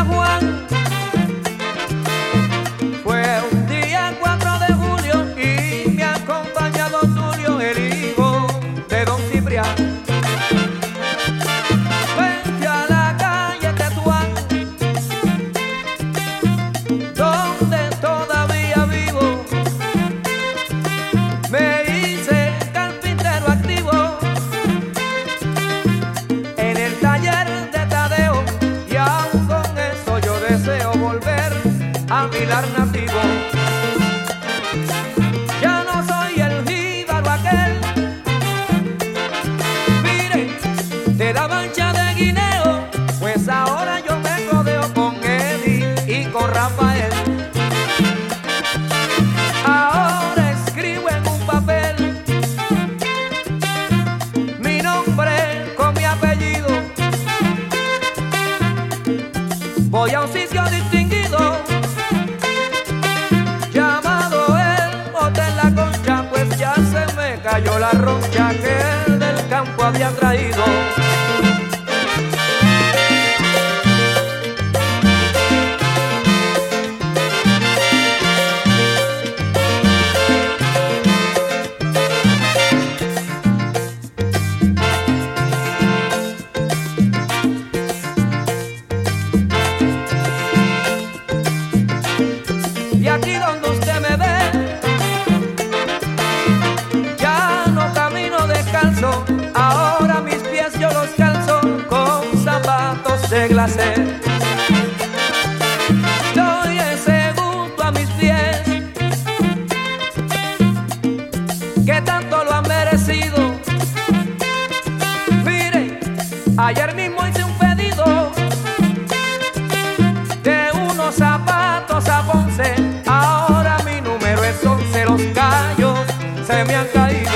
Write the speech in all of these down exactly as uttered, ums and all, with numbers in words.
Juan. Fue un día cuatro de julio y me ha acompañado Tulio, el hijo de don Ciprián. Frente a la calle Tetuán, donde todavía vivo, me hice carpintero activo en el taller de Tadeo, y aún con eso yo deseo volver a Pilar nativo. Ya no soy el jíbaro aquel, mire, de la mancha de guineo, pues ahora yo me codeo con Eddie y con Rafael. Ahora escribo en un papel mi nombre con mi apellido. Voy a un sitio distinguido llamado el Hotel La Concha, pues ya se me cayó la roncha que él del campo había traído. Y aquí donde usted me ve, ya no camino descalzo, ahora mis pies yo los calzo con zapatos de glacé. Doy ese gusto a mis pies que tanto lo han merecido. Mire, ayer mismo hice un pedido de unos zapatos a Ponce. Ahora mi número es once, los callos se me han caído.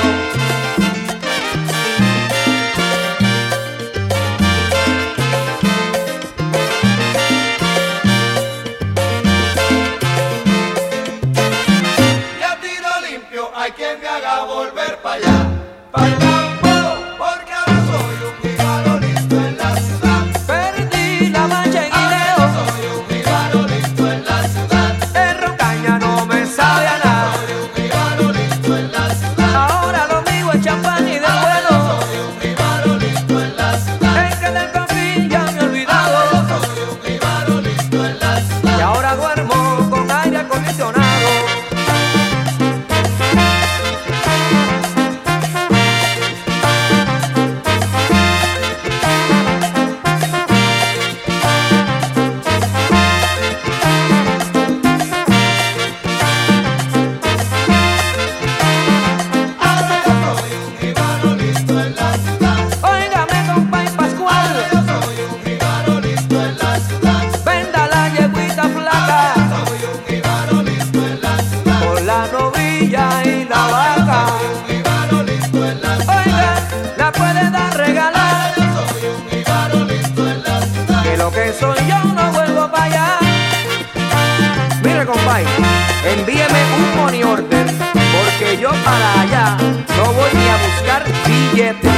Y a tiro limpio hay quien me haga volver para allá, para el campo, porque ahora soy un jíbaro listo en la ciudad. Perdí la mancha en Ahora guineo, soy un jíbaro listo en la ciudad. el roncaña no me sabe a nada. Soy un jíbaro listo en la ciudad. Ahora lo mío es champán y del Ahora bueno, soy un jíbaro listo en la ciudad. es que del confín ya me he Ahora olvidado, soy un jíbaro listo en la ciudad. y ahora duermo con aire acondicionado. Ahora yo soy un jíbaro listo en la ciudad. Óigame, compa y Ahora Pascual, yo soy un jíbaro listo en la ciudad. venda la yeguita Ahora flaca yo soy un jíbaro listo en la ciudad. por la novilla y la vaca. Soy un jíbaro listo en la ciudad. Oiga, la puede dar regalar, Yo soy un jíbaro listo en la ciudad. que lo que soy yo no vuelvo para allá. Mire, compay, envíeme un money order, porque yo para allá no voy ni a buscar billetes.